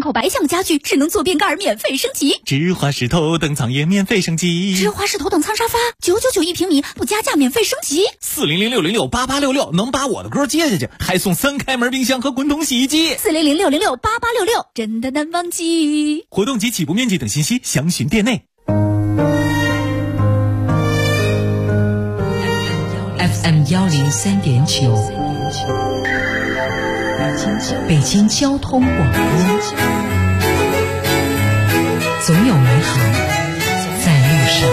口白象家具，智能坐便盖免费升级， 芝华士头等舱也免费升级， 芝华士头等舱沙发999一平米，不加价免费升级。 400668866能把我的歌接下去，还送3开门冰箱和滚筒洗衣机。 400668866真的难忘记。 活动及起步面积等信息详询店内。 FM 103.9，北京交通广播，总有美好在路上。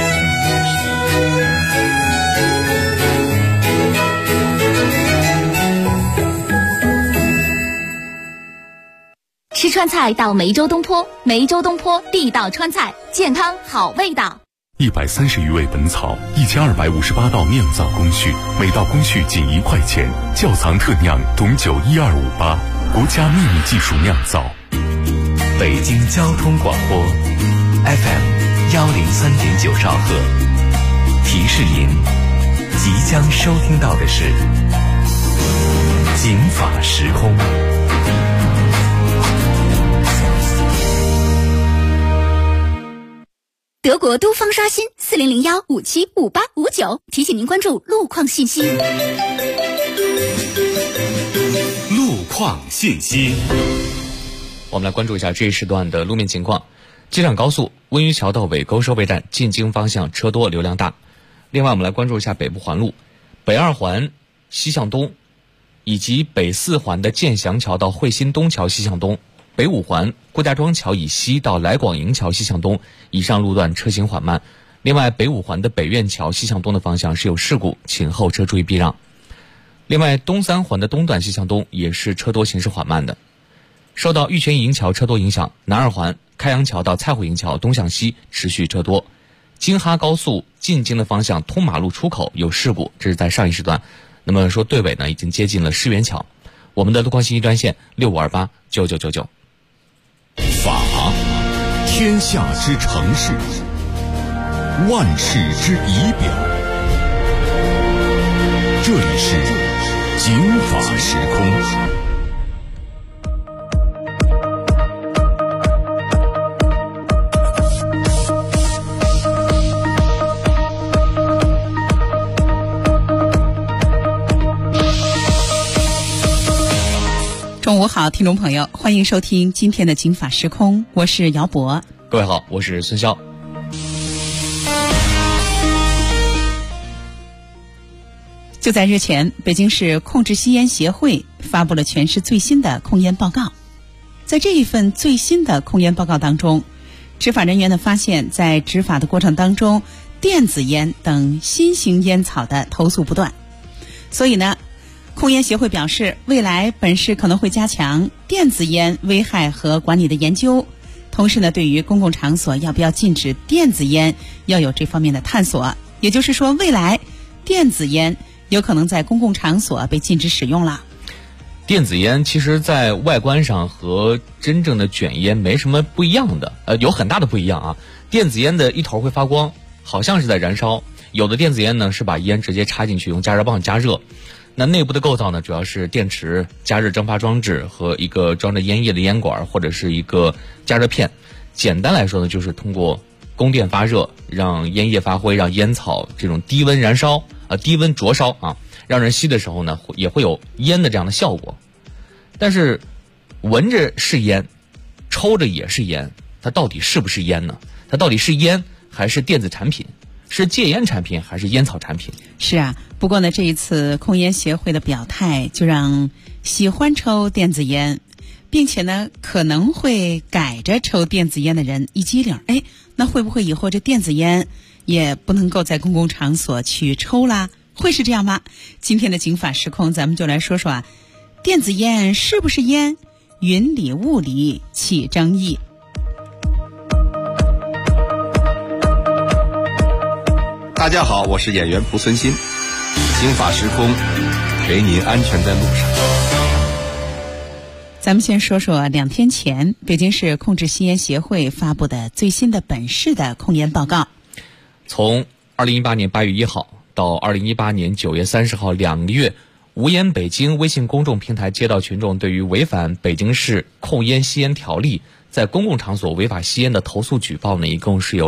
吃川菜到梅州东坡，梅州东坡地道川菜，健康好味道。 130余味本草，1258道酿造工序，每道工序仅1块钱。窖藏特酿董酒1258，国家秘密技术酿造。 北京交通广播 FM 103.9兆赫，提示您即将收听到的是警法时空。 德国都方刷新4001575859，提醒您关注路况信息。 路况信息， 我们来关注一下这一时段的路面情况。机场高速温榆桥到尾沟收费站进京方向车多，流量大。另外我们来关注一下北部环路，北2环西向东，以及北4环的建祥桥到汇新东桥西向东，北5环郭家庄桥以西到来广营桥西向东，以上路段车行缓慢。另外北5环的北苑桥西向东的方向是有事故，请后车注意避让。另外东3环的东段西向东也是车多，行驶缓慢的。受到玉泉营桥车多影响，南2环开阳桥到菜户营桥东向西持续车多。京哈高速进京的方向通马路出口有事故，这是在上一时段。那么说队尾呢已经接近了世园桥。我们的路况信息专线65289999。 法，天下之城市，万世之仪表。这里是警法时空。 中午好，听众朋友，欢迎收听今天的警法时空，我是姚博。 各位好，我是孙潇。 就在日前，北京市控制吸烟协会发布了全市最新的控烟报告。在这一份最新的控烟报告当中，执法人员呢发现，在执法的过程当中，电子烟等新型烟草的投诉不断，所以呢控烟协会表示，未来本市可能会加强电子烟危害和管理的研究，同时呢，对于公共场所要不要禁止电子烟，要有这方面的探索。也就是说，未来电子烟有可能在公共场所被禁止使用了。 电子烟其实在外观上和真正的卷烟没什么不一样的，有很大的不一样啊。电子烟的一头会发光，好像是在燃烧；有的电子烟呢是把烟直接插进去，用加热棒加热。那内部的构造呢，主要是电池、加热蒸发装置和一个装着烟液的烟管，或者是一个加热片。简单来说呢，就是通过供电发热，让烟液发挥，让烟草这种低温燃烧低温灼烧啊，让人吸的时候呢，也会有烟的这样的效果。但是闻着是烟，抽着也是烟，它到底是不是烟呢？它到底是烟还是电子产品？是戒烟产品还是烟草产品？ 是啊，不过呢，这一次控烟协会的表态，就让喜欢抽电子烟，并且呢可能会改着抽电子烟的人一激灵，那会不会以后这电子烟也不能够在公共场所去抽啦？会是这样吗？今天的警法时空，咱们就来说说电子烟是不是烟？云里雾里起争议。 大家好，我是演员蒲存昕，警法时空，陪您安全在路上。 咱们先说说2天前北京市控制吸烟协会发布的最新的本市的控烟报告。 从2018年8月1号到2018年9月30号2个月无烟北京微信公众平台接到群众对于违反北京市控烟吸烟条例在公共场所违法吸烟的投诉举报呢，一共是有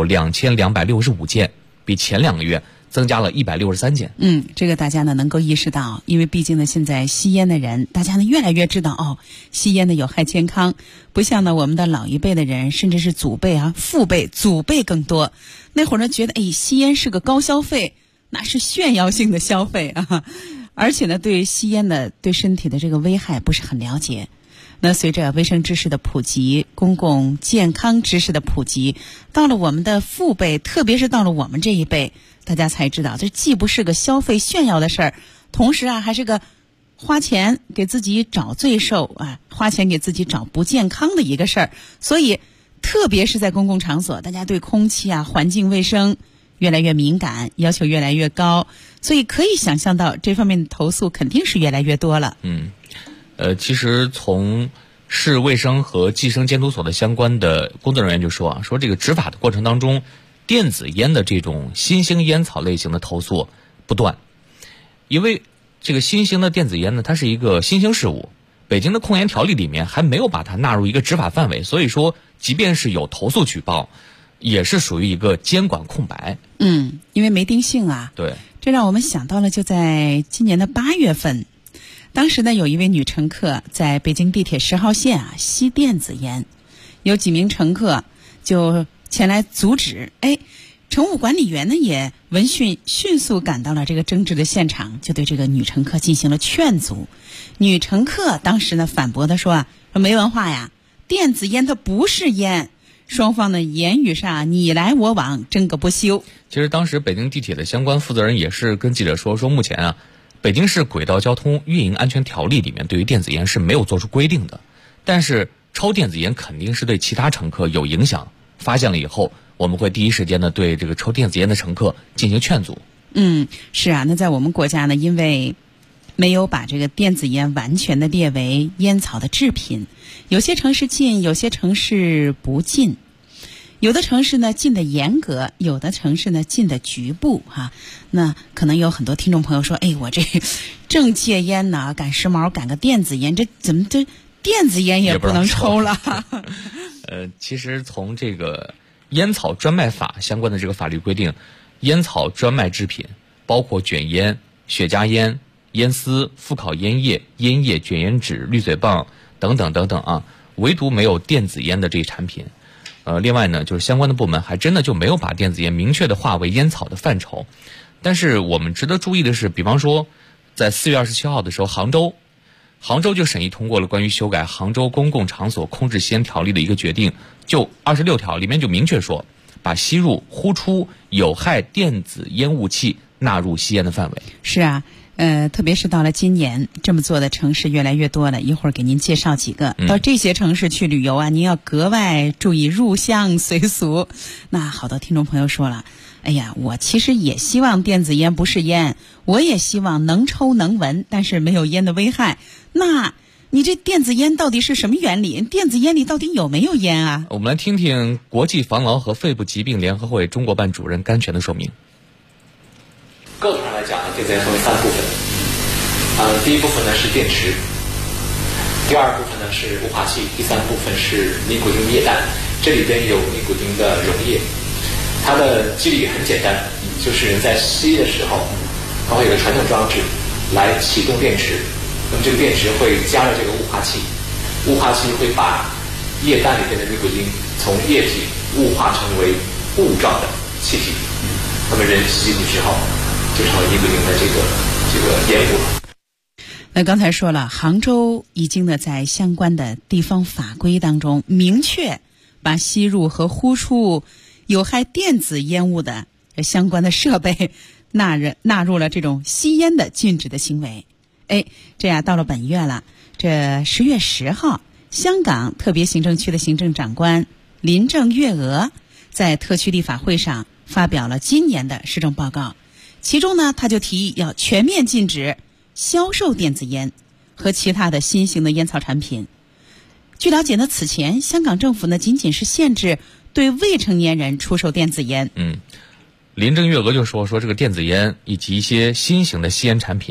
2265件，比前2个月增加了163件。 这个大家呢能够意识到，因为毕竟呢现在吸烟的人，大家呢越来越知道吸烟的有害健康，不像呢我们的老一辈的人，甚至是祖辈父辈、祖辈更多，那会儿呢觉得吸烟是个高消费，那是炫耀性的消费而且呢对吸烟的对身体的这个危害不是很了解。那随着卫生知识的普及，公共健康知识的普及，到了我们的父辈，特别是到了我们这一辈，大家才知道这既不是个消费炫耀的事儿，同时还是个花钱给自己找罪受花钱给自己找不健康的一个事儿。所以特别是在公共场所，大家对空气环境卫生越来越敏感，要求越来越高，所以可以想象到这方面的投诉肯定是越来越多了。 其实从市卫生和计生监督所的相关的工作人员就说这个执法的过程当中，电子烟的这种新型烟草类型的投诉不断。因为这个新型的电子烟呢，它是一个新兴事物，北京的控烟条例里面还没有把它纳入一个执法范围，所以说即便是有投诉举报，也是属于一个监管空白。 因为没定性对， 这让我们想到了就在今年的8月份，当时呢有一位女乘客在北京地铁10号线吸电子烟，有几名乘客就前来阻止，乘务管理员呢也闻讯迅速赶到了这个争执的现场，就对这个女乘客进行了劝阻。女乘客当时呢反驳的说没文化呀，电子烟它不是烟。双方呢言语上你来我往，争个不休。 其实当时北京地铁的相关负责人也是跟记者说目前北京市轨道交通运营安全条例里面对于电子烟是没有做出规定的，但是抽电子烟肯定是对其他乘客有影响，发现了以后，我们会第一时间呢对这个抽电子烟的乘客进行劝阻。 是那在我们国家呢，因为没有把这个电子烟完全的列为烟草的制品，有些城市禁，有些城市不禁。有的城市呢禁的严格，有的城市呢禁的局部那可能有很多听众朋友说，我这正戒烟呢，赶时髦赶个电子烟，这怎么这电子烟也不能抽了其实从这个烟草专卖法相关的这个法律规定，烟草专卖制品包括卷烟、雪茄烟、烟丝、复烤烟叶、烟叶、卷烟纸、滤嘴棒等等等等唯独没有电子烟的这一产品。另外呢，就是相关的部门还真的就没有把电子烟明确的划为烟草的范畴。但是我们值得注意的是，比方说在4月27号的时候，杭州就审议通过了关于修改杭州公共场所控制吸烟条例的一个决定，就26条里面就明确说，把吸入、呼出有害电子烟雾器纳入吸烟的范围。 是特别是到了今年，这么做的城市越来越多了。一会儿给您介绍几个。到这些城市去旅游您要格外注意入乡随俗。那好多听众朋友说了，我其实也希望电子烟不是烟，我也希望能抽能闻，但是没有烟的危害。那你这电子烟到底是什么原理？电子烟里到底有没有烟我们来听听国际防痨和肺部疾病联合会中国办主任甘泉的说明。 构造上来讲电子烟分为3部分。第一部分呢是电池，第二部分呢是雾化器，第三部分是尼古丁液氮，这里边有尼古丁的溶液。它的机理很简单，就是在吸的时候，它会有个传动装置来启动电池，那么这个电池会加热这个雾化器，雾化器会把液氮里边的尼古丁从液体雾化成为雾状的气体，那么人吸进去之后就成为尼古丁的这个烟雾了。 那刚才说了，杭州已经呢在相关的地方法规当中明确把吸入和呼出有害电子烟雾的相关的设备纳入了这种吸烟的禁止的行为。这样到了本月了，这10月10号，香港特别行政区的行政长官林郑月娥在特区立法会上发表了今年的施政报告，其中呢，他就提议要全面禁止销售电子烟和其他的新型的烟草产品。据了解呢，此前香港政府呢仅仅是限制对未成年人出售电子烟。 林郑月娥就说这个电子烟以及一些新型的吸烟产品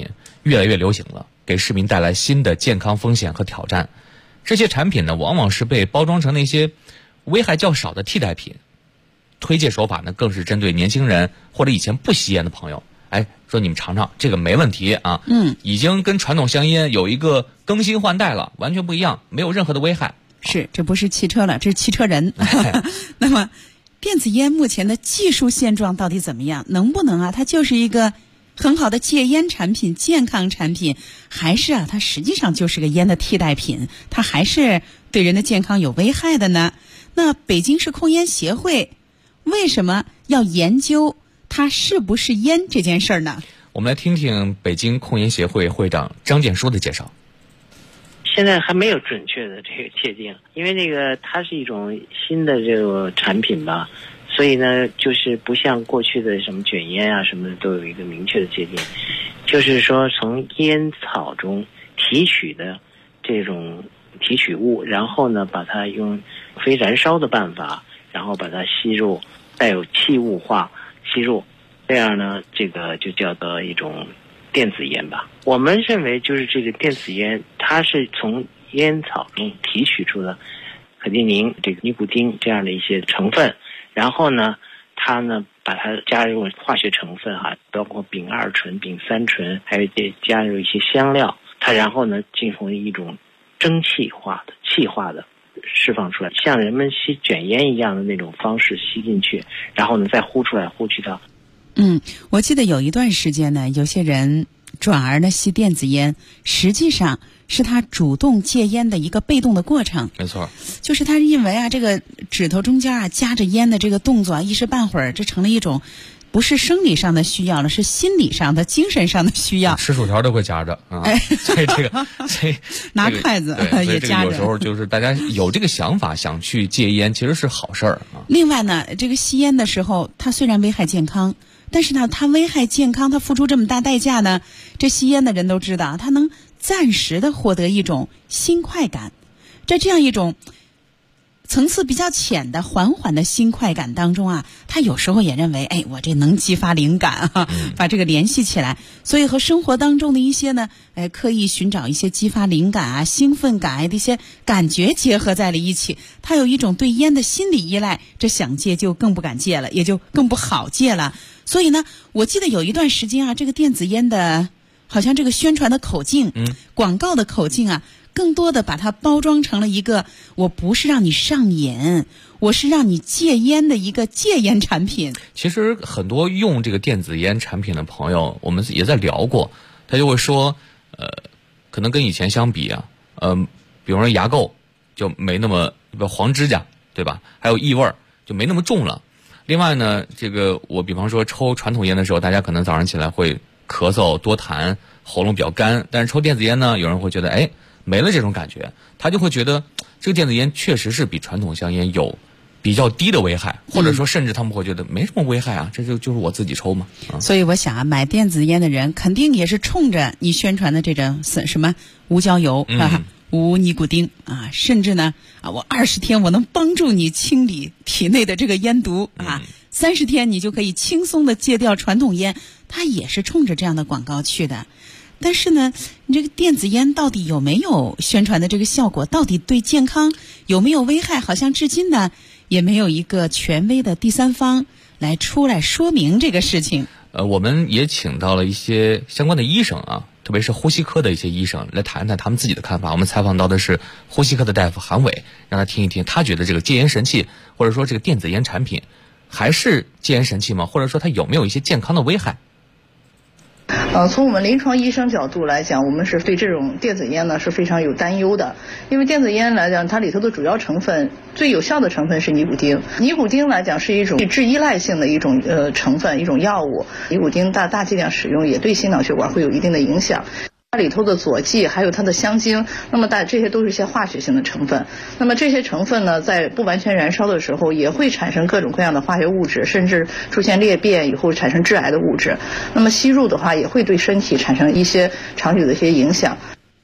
越来越流行了，给市民带来新的健康风险和挑战。这些产品呢，往往是被包装成那些危害较少的替代品，推介手法呢更是针对年轻人或者以前不吸烟的朋友。说你们尝尝这个没问题啊，已经跟传统香烟有一个更新换代了，完全不一样，没有任何的危害。 是，这不是汽车了，这是汽车人。那么电子烟目前的技术现状到底怎么样？能不能它就是一个很好的戒烟产品、健康产品，还是它实际上就是个烟的替代品，它还是对人的健康有危害的呢？那北京市控烟协会为什么要研究它是不是烟这件事儿呢？ 我们来听听北京控烟协会会长张建书的介绍。 现在还没有准确的这个界定，因为这个它是一种新的这个产品吧，所以呢，就是不像过去的什么卷烟啊什么的都有一个明确的界定，就是说从烟草中提取的这种提取物，然后呢把它用非燃烧的办法，然后把它吸入，带有气雾化吸入，这样呢这个就叫做一种电子烟吧。我们认为就是这个电子烟，它是从烟草中提取出的可定宁、这个尼古丁这样的一些成分，然后呢它呢把它加入化学成分包括丙二醇、丙三醇，还有加入一些香料，它然后呢进行一种蒸汽化的气化的释放出来，像人们吸卷烟一样的那种方式吸进去，然后呢再呼出来，呼去到。 我记得有一段时间呢，有些人转而呢吸电子烟，实际上是他主动戒烟的一个被动的过程。 没错， 就是他认为这个指头中间夹着烟的这个动作一时半会儿这成了一种不是生理上的需要了，是心理上的、精神上的需要。 吃薯条都会夹着啊，所以拿筷子也夹着。 有时候就是大家有这个想法想去戒烟，其实是好事儿啊。 另外呢，这个吸烟的时候，它虽然危害健康，但是呢，它危害健康，它付出这么大代价呢，这吸烟的人都知道，它能暂时的获得一种新快感，在这样一种层次比较浅的缓缓的新快感当中他有时候也认为我这能激发灵感把这个联系起来，所以和生活当中的一些呢刻意寻找一些激发灵感兴奋感的一些感觉结合在了一起，他有一种对烟的心理依赖，这想戒就更不敢戒了，也就更不好戒了。所以呢，我记得有一段时间这个电子烟的好像这个宣传的口径广告的口径更多的把它包装成了一个我不是让你上瘾，我是让你戒烟的一个戒烟产品。 其实很多用这个电子烟产品的朋友，我们也在聊过，他就会说可能跟以前相比比如说牙垢就没那么黄指甲对吧，还有异味就没那么重了。另外呢，这个我比方说抽传统烟的时候，大家可能早上起来会咳嗽多痰，喉咙比较干，但是抽电子烟呢，有人会觉得没了这种感觉，他就会觉得这个电子烟确实是比传统香烟有比较低的危害，或者说甚至他们会觉得没什么危害这就是我自己抽嘛。 所以我想买电子烟的人肯定也是冲着你宣传的这种什么无焦油无尼古丁甚至呢我20天我能帮助你清理体内的这个烟毒30天你就可以轻松的戒掉传统烟，它也是冲着这样的广告去的。但是呢，你这个电子烟到底有没有宣传的这个效果，到底对健康有没有危害，好像至今呢也没有一个权威的第三方来出来说明这个事情。 我们也请到了一些相关的医生特别是呼吸科的一些医生来谈谈他们自己的看法。我们采访到的是呼吸科的大夫韩伟，让他听一听他觉得这个戒烟神器或者说这个电子烟产品还是戒烟神器吗？或者说它有没有一些健康的危害？ 从我们临床医生角度来讲，我们是对这种电子烟呢是非常有担忧的。因为电子烟来讲，它里头的主要成分最有效的成分是尼古丁。尼古丁来讲是一种致依赖性的一种成分，一种药物。尼古丁大剂量使用也对心脑血管会有一定的影响。它里头的佐剂还有它的香精，那么这些都是一些化学性的成分。那么这些成分呢，在不完全燃烧的时候，也会产生各种各样的化学物质，甚至出现裂变以后产生致癌的物质。那么吸入的话，也会对身体产生一些长久的一些影响。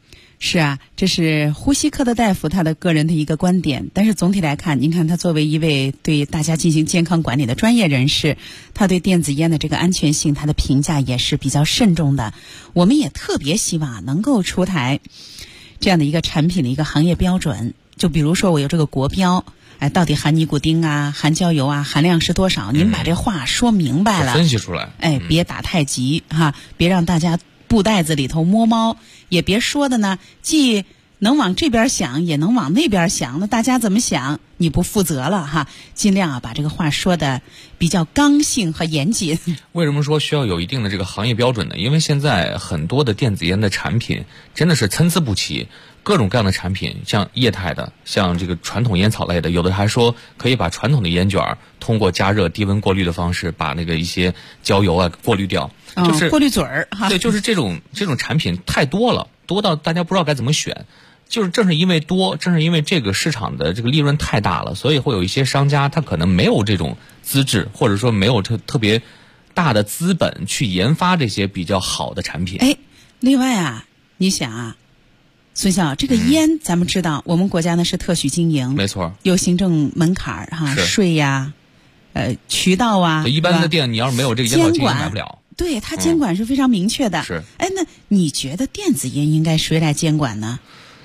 是啊，这是呼吸科的大夫他的个人的一个观点，但是总体来看，您看他作为一位对大家进行健康管理的专业人士，他对电子烟的这个安全性，他的评价也是比较慎重的。我们也特别希望能够出台这样的一个产品的一个行业标准，就比如说我有这个国标，到底含尼古丁啊、含焦油啊含量是多少？您把这话说明白了， 分析出来， 别打太极哈，别让大家布袋子里头摸猫，也别说的呢，既能往这边想，也能往那边想，那大家怎么想？你不负责了哈！尽量把这个话说的比较刚性和严谨。 为什么说需要有一定的这个行业标准呢？因为现在很多的电子烟的产品真的是参差不齐，各种各样的产品，像液态的，像这个传统烟草类的，有的还说可以把传统的烟卷通过加热低温过滤的方式，把那个一些焦油啊过滤掉。就是过滤嘴儿哈， 对，就是这种产品太多了，多到大家不知道该怎么选。就是正是因为多，正是因为这个市场的这个利润太大了，所以会有一些商家他可能没有这种资质，或者说没有特别大的资本去研发这些比较好的产品。 另外啊，你想啊，孙校，这个烟咱们知道，我们国家呢是特许经营， 没错， 有行政门槛哈，税呀，渠道啊， 一般的店你要是没有这个烟草经营买不了。 对，它监管是非常明确的。 是。 那你觉得电子烟应该谁来监管呢？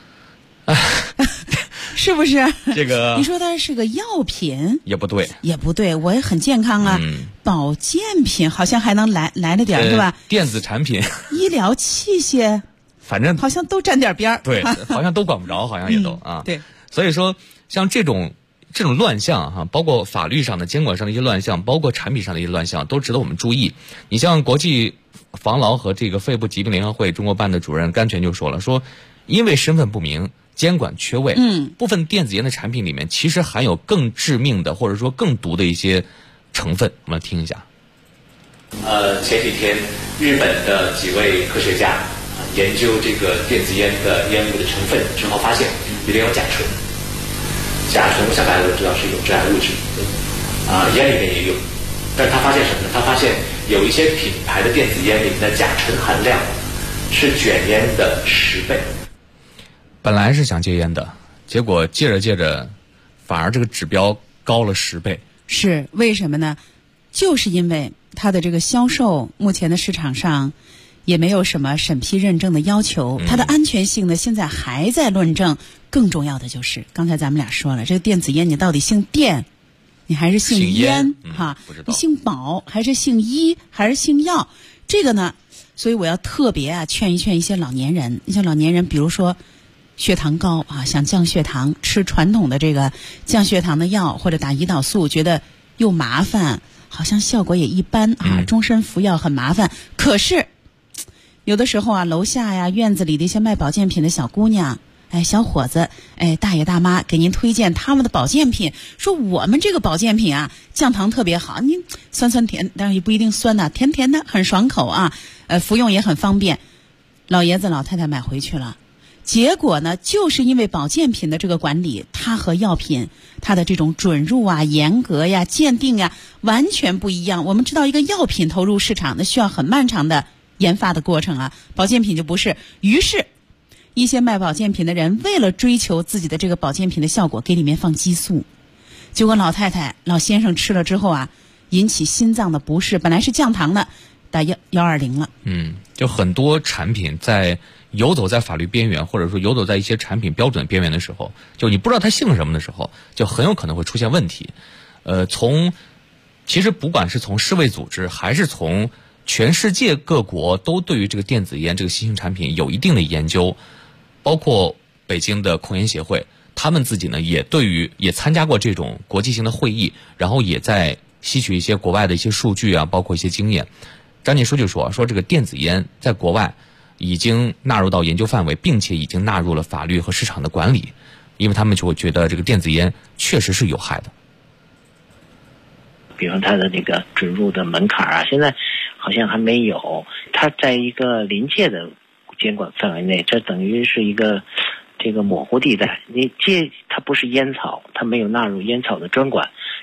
是不是？ 这个你说它是个药品也不对， 也不对，我也很健康啊。保健品好像还能来了点，是吧？ 电子产品、 医疗器械， 反正好像都沾点边儿。 对，好像都管不着，好像也都啊。 对， 所以说像这种乱象哈，包括法律上的、监管上的一些乱象，包括产品上的一些乱象，都值得我们注意。你像国际防痨和这个肺部疾病联合会中国办的主任甘泉就说了，说因为身份不明、监管缺位，部分电子烟的产品里面其实含有更致命的或者说更毒的一些成分。我们来听一下。 前几天日本的几位科学家研究这个电子烟的烟雾的成分之后，发现里面有甲醇。甲醇，我想大家都知道是一种致癌物质，烟里面也有。但是他发现什么呢？他发现有一些品牌的电子烟里面的甲醇含量是卷烟的10倍。 本来是想戒烟的，结果戒着，反而这个指标高了10倍。 是为什么呢？就是因为它的这个销售，目前的市场上也没有什么审批认证的要求，它的安全性呢现在还在论证。更重要的就是，刚才咱们俩说了，这个电子烟你到底姓电，你还是姓烟哈？你姓宝还是姓医还是姓药？这个呢，所以我要特别劝一些老年人。你像老年人，比如说血糖高想降血糖，吃传统的这个降血糖的药或者打胰岛素，觉得又麻烦，好像效果也一般终身服药很麻烦。可是有的时候楼下院子里的一些卖保健品的小姑娘。小伙子，大爷大妈给您推荐他们的保健品，说我们这个保健品降糖特别好，您酸酸甜，但是也不一定酸甜甜的，很爽口服用也很方便。老爷子老太太买回去了，结果呢，就是因为保健品的这个管理，它和药品它的这种准入严格鉴定完全不一样。我们知道一个药品投入市场，那需要很漫长的研发的过程保健品就不是。于是一些卖保健品的人为了追求自己的这个保健品的效果，给里面放激素，结果老太太老先生吃了之后引起心脏的不适，本来是降糖的，打120了。 就很多产品在游走在法律边缘，或者说游走在一些产品标准边缘的时候，就你不知道它姓什么的时候，就很有可能会出现问题。其实不管是从世卫组织还是从全世界各国，都对于这个电子烟这个新型产品有一定的研究。包括北京的控烟协会，他们自己呢也参加过这种国际性的会议，然后也在吸取一些国外的一些数据包括一些经验。张建书就说这个电子烟在国外已经纳入到研究范围，并且已经纳入了法律和市场的管理，因为他们就会觉得这个电子烟确实是有害的。 比如它的这个准入的门槛现在好像还没有，它在一个临界的监管范围内，这等于是一个这个模糊地带。你它不是烟草，它没有纳入烟草的专管，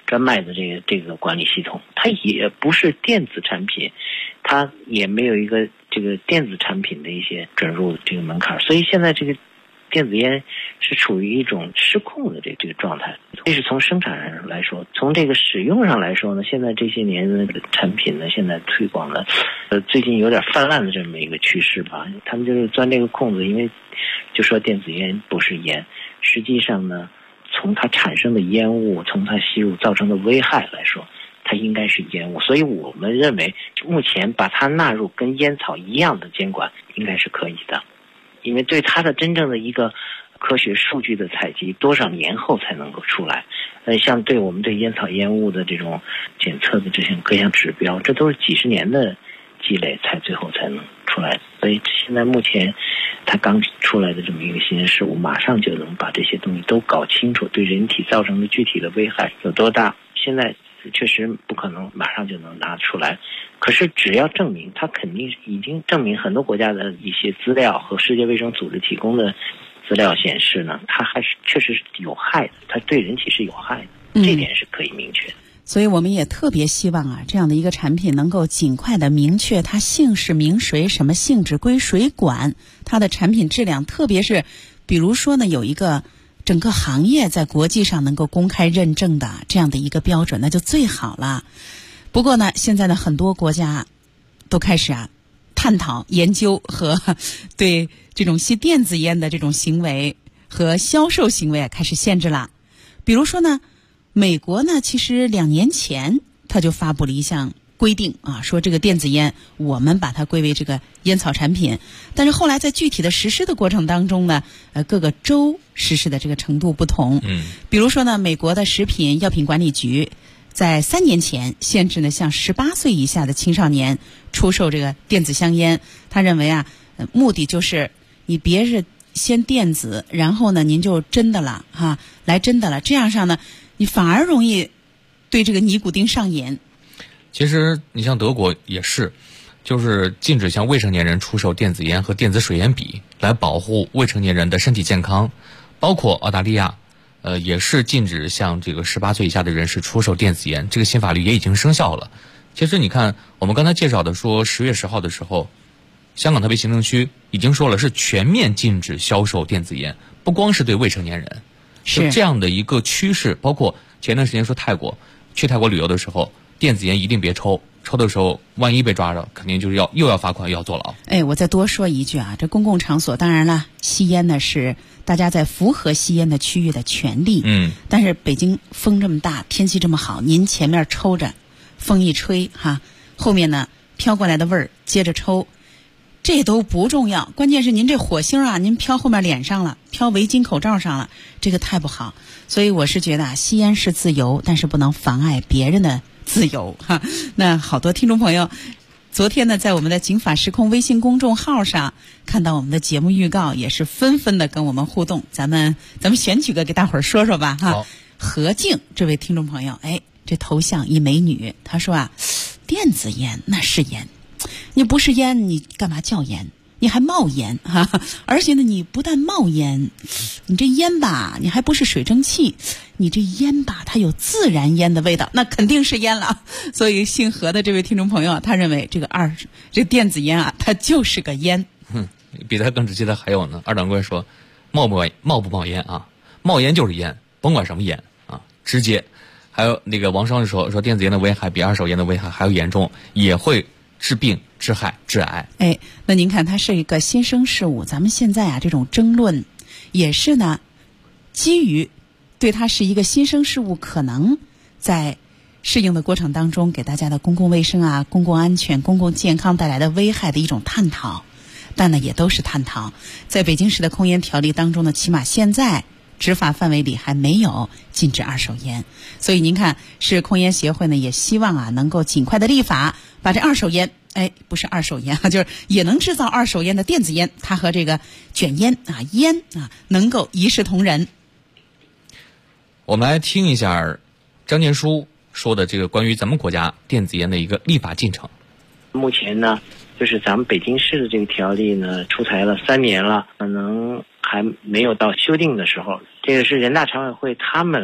专卖的这个管理系统，它也不是电子产品，它也没有一个这个电子产品的一些准入这个门槛，所以现在这个电子烟是处于一种失控的这个状态。这是从生产上来说，从这个使用上来说呢，现在这些年的产品呢，现在推广的最近有点泛滥的这么一个趋势吧。他们就是钻这个空子，因为就说电子烟不是烟，实际上呢，从它产生的烟雾，从它吸入造成的危害来说，它应该是烟雾。所以我们认为目前把它纳入跟烟草一样的监管应该是可以的，因为对它的真正的一个科学数据的采集多少年后才能够出来，像对我们对烟草烟雾的这种检测的这些各项指标，这都是几十年的积累才最后才能出来。所以现在目前它刚出来的这么一个新鲜事物，马上就能把这些东西都搞清楚，对人体造成的具体的危害有多大，现在确实不可能马上就能拿出来。可是只要证明，它肯定已经证明，很多国家的一些资料和世界卫生组织提供的资料显示呢，它还是确实是有害的，它对人体是有害的，这点是可以明确的。 所以我们也特别希望啊，这样的一个产品能够尽快的明确它姓氏名谁，什么性质归谁管，它的产品质量，特别是比如说呢，有一个整个行业在国际上能够公开认证的这样的一个标准，那就最好了。不过呢，现在的很多国家都开始探讨研究和对这种吸电子烟的这种行为和销售行为开始限制了。比如说呢，美国呢，其实2年前他就发布了一项规定说这个电子烟我们把它归为这个烟草产品，但是后来在具体的实施的过程当中呢，各个州实施的这个程度不同。比如说呢，美国的食品药品管理局在3年前限制呢，像18岁以下的青少年出售这个电子香烟。他认为目的就是你别是先电子，然后呢您就真的了来真的了，这样上呢你反而容易对这个尼古丁上瘾。 其实你像德国也是，就是禁止向未成年人出售电子烟和电子水烟笔，来保护未成年人的身体健康。包括澳大利亚也是禁止向这个18岁以下的人士出售电子烟，这个新法律也已经生效了。其实你看我们刚才介绍的说10月10号的时候，香港特别行政区已经说了是全面禁止销售电子烟，不光是对未成年人，是这样的一个趋势。包括前段时间说去泰国旅游的时候，电子烟一定别抽，抽的时候万一被抓着，肯定就是又要罚款又要坐牢。 我再多说一句这公共场所当然了，吸烟呢是大家在符合吸烟的区域的权利。但是北京风这么大，天气这么好，您前面抽着，风一吹后面呢飘过来的味儿接着抽，这都不重要，关键是您这火星您飘后面脸上了，飘围巾口罩上了，这个太不好。所以我是觉得吸烟是自由，但是不能妨碍别人的自由那好多听众朋友昨天呢，在我们的警法时空微信公众号上看到我们的节目预告，也是纷纷的跟我们互动。咱们选几个给大伙儿说说吧何静这位听众朋友，这头像一美女，她说电子烟那是烟，你不是烟你干嘛叫烟？你还冒烟而且呢你不但冒烟，你这烟吧你还不是水蒸气，你这烟吧它有自然烟的味道，那肯定是烟了。所以姓何的这位听众朋友他认为这电子烟它就是个烟。 比他更直接的还有呢，二掌柜说冒不冒烟冒烟就是烟，甭管什么烟直接。还有那个王双说电子烟的危害比二手烟的危害还要严重，也会致病、致害、致癌。 那您看它是一个新生事物，咱们现在这种争论也是呢基于对它是一个新生事物可能在适应的过程当中给大家的公共卫生公共安全、公共健康带来的危害的一种探讨。但呢也都是探讨，在北京市的控烟条例当中呢，起码现在执法范围里还没有禁止二手烟。所以您看市控烟协会呢也希望能够尽快的立法，把这二手烟不是二手烟就是也能制造二手烟的电子烟，它和这个卷烟烟能够一视同仁。 我们来听一下张建书说的这个关于咱们国家电子烟的一个立法进程。 目前呢就是咱们北京市的这个条例呢出台了3年了，可能还没有到修订的时候，这个是人大常委会他们来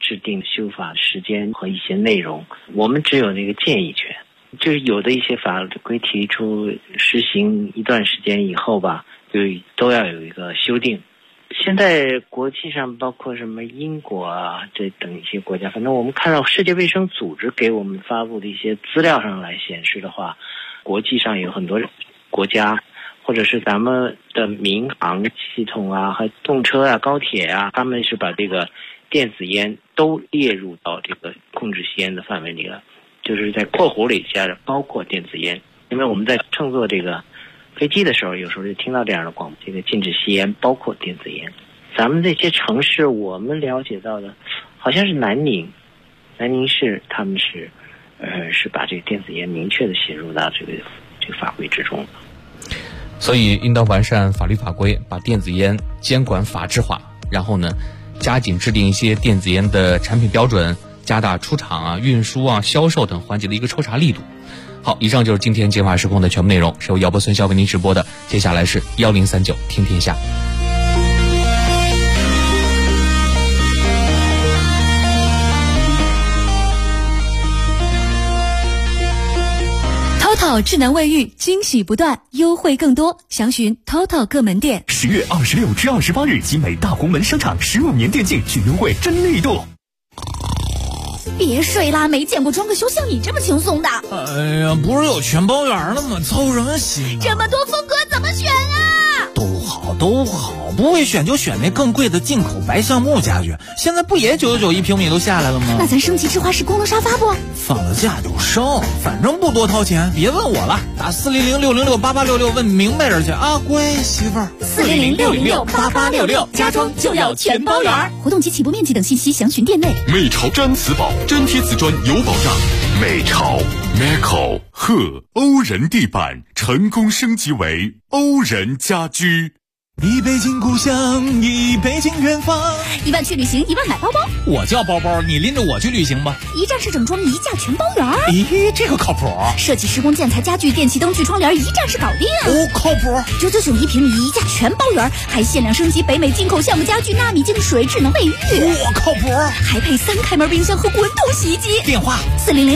制定修法时间和一些内容，我们只有那个建议权。就是有的一些法规提出实行一段时间以后吧，就都要有一个修订。现在国际上包括什么英国啊这等一些国家，反正我们看到世界卫生组织给我们发布的一些资料上来显示的话，国际上有很多国家或者是咱们的民航系统啊和动车啊高铁啊，他们是把这个电子烟都列入到这个控制吸烟的范围里了，就是在括弧里加的包括电子烟。因为我们在乘坐这个飞机的时候，有时候就听到这样的广播，这个禁止吸烟包括电子烟。咱们这些城市我们了解到的好像是南宁市，他们是把这个电子烟明确的写入到这个法规之中。 所以应当完善法律法规，把电子烟监管法制化，然后呢加紧制定一些电子烟的产品标准，加大出厂啊、运输啊、销售等环节的一个抽查力度。好，以上就是今天《警法时空》的全部内容，是由姚波孙骁为您直播的。接下来是1039听天下。 TOTO 智能卫浴惊喜不断，优惠更多，详询 TOTO 各门店。 10月26至28日，集美大红门商场15年电竞巨优惠真力度。 别睡啦，没见过装个修像你这么轻松的。 哎呀，不是有全包圆了吗？操什么心啊？ 这么多风格怎么选啊？ 都好，不会选就选那更贵的进口白橡木家具，现在不也999一平米都下来了吗？ 那咱升级智华式功能沙发不？ 放了假就升，反正不多掏钱，别问我了，打400-606-8866问明白点去啊，乖媳妇儿。 400-606-8866，家装就要全包圆。活动及起步面积等信息详询店内。 美潮粘瓷宝，粘贴瓷砖有保障。美潮 Meco 欧人地板成功升级为欧人家居。 一杯敬故乡，一杯敬远方。 1万去旅行，1万买包包。 我叫包包，你拎着我去旅行吧。 一站式整装，一价全包圆。 咦，这个靠谱。 设计施工建材家具电器灯具窗帘，一站式搞定。 哦，靠谱。 999一平米，一价全包圆，还限量升级北美进口橡木家具纳米净水智能卫浴。 我靠谱。 还配3开门冰箱和滚筒洗衣机。 电话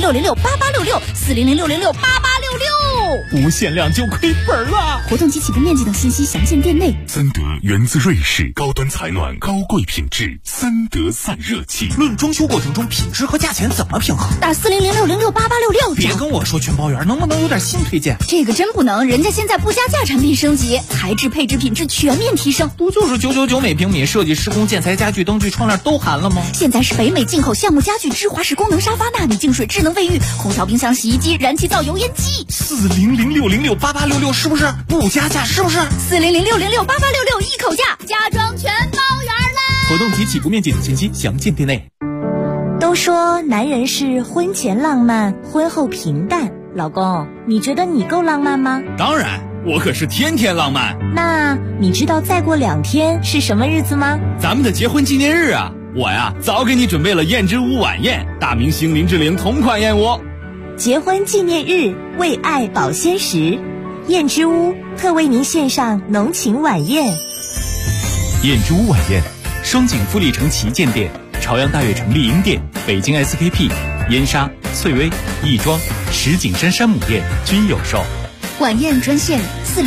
400-606-8866，400-606-8866。 无限量就亏本了。 活动及起步面积等信息详见店内。 森德源自瑞士，高端采暖，高贵品质，森德散热器。 论装修过程中品质和价钱怎么平衡？ 打400-606-8866。 别跟我说全包圆，能不能有点新推荐？ 这个真不能，人家现在不加价产品升级，材质配置品质全面提升。 不就是999每平米，设计施工建材家具灯具窗帘都含了吗？ 现在是北美进口橡木家具智华式功能沙发纳米净水智能卫浴空调冰箱洗衣机燃气灶油烟机。 400-606-8866是不是不加价？是不是 400-606-8866一口价，家装全包圆啦！ 活动及起步面积等信息详见店内。 都说男人是婚前浪漫，婚后平淡。老公，你觉得你够浪漫吗？ 当然，我可是天天浪漫。 那你知道再过2天是什么日子吗？ 咱们的结婚纪念日啊！我呀，早给你准备了燕之屋晚宴，大明星林志玲同款燕窝。 结婚纪念日，为爱保鲜时，燕之屋特为您献上浓情晚宴。 燕之屋晚宴，双井富力城旗舰店、朝阳大悦城丽婴店、北京 SKP、燕莎、翠微、亦庄、石景山山姆店均有售。 晚宴专线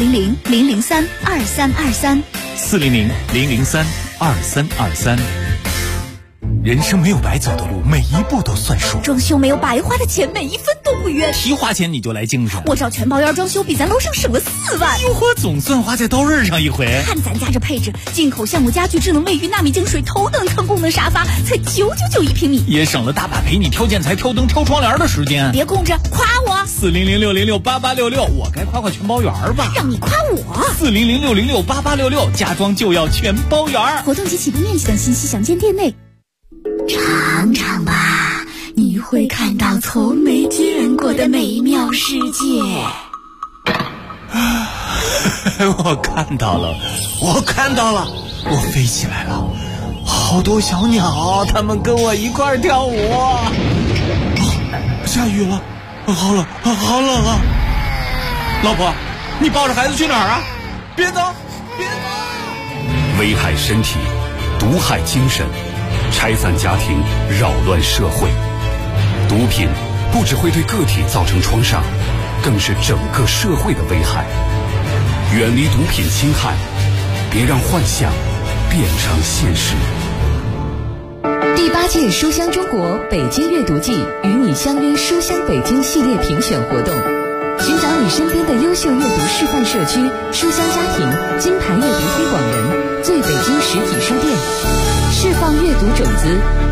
400-003-2323。 400-003-2323。人生没有白走的路，每一步都算数。 装修没有白花的钱，每一分都不冤。 提花钱你就来精神。 我找全包圆装修，比咱楼上省了4万。 哟呵，总算花在刀刃上一回。 看咱家这配置，进口橡木家具、智能卫浴、纳米净水、头等舱功能沙发，才999一平米， 也省了大把陪你挑建材、挑灯、挑窗帘的时间。 别供着，夸我。 400-606-8866，我该夸夸全包圆吧？ 让你夸我。 400-606-8866，家装就要全包圆。 活动及起步面积等信息详见店内。尝尝吧，你会看到从没见过的美妙世界。 我看到了，我飞起来了，好多小鸟，它们跟我一块儿跳舞。下雨了，好冷啊！老婆，你抱着孩子去哪儿啊？别走！ 危害身体，毒害精神。 拆散家庭，扰乱社会。毒品不只会对个体造成创伤，更是整个社会的危害。远离毒品侵害，别让幻想变成现实。 第8届书香中国北京阅读季与你相约书香北京系列评选活动，寻找你身边的优秀阅读示范社区、书香家庭、金牌阅读推广人、最北京实体书店，释放阅读种子，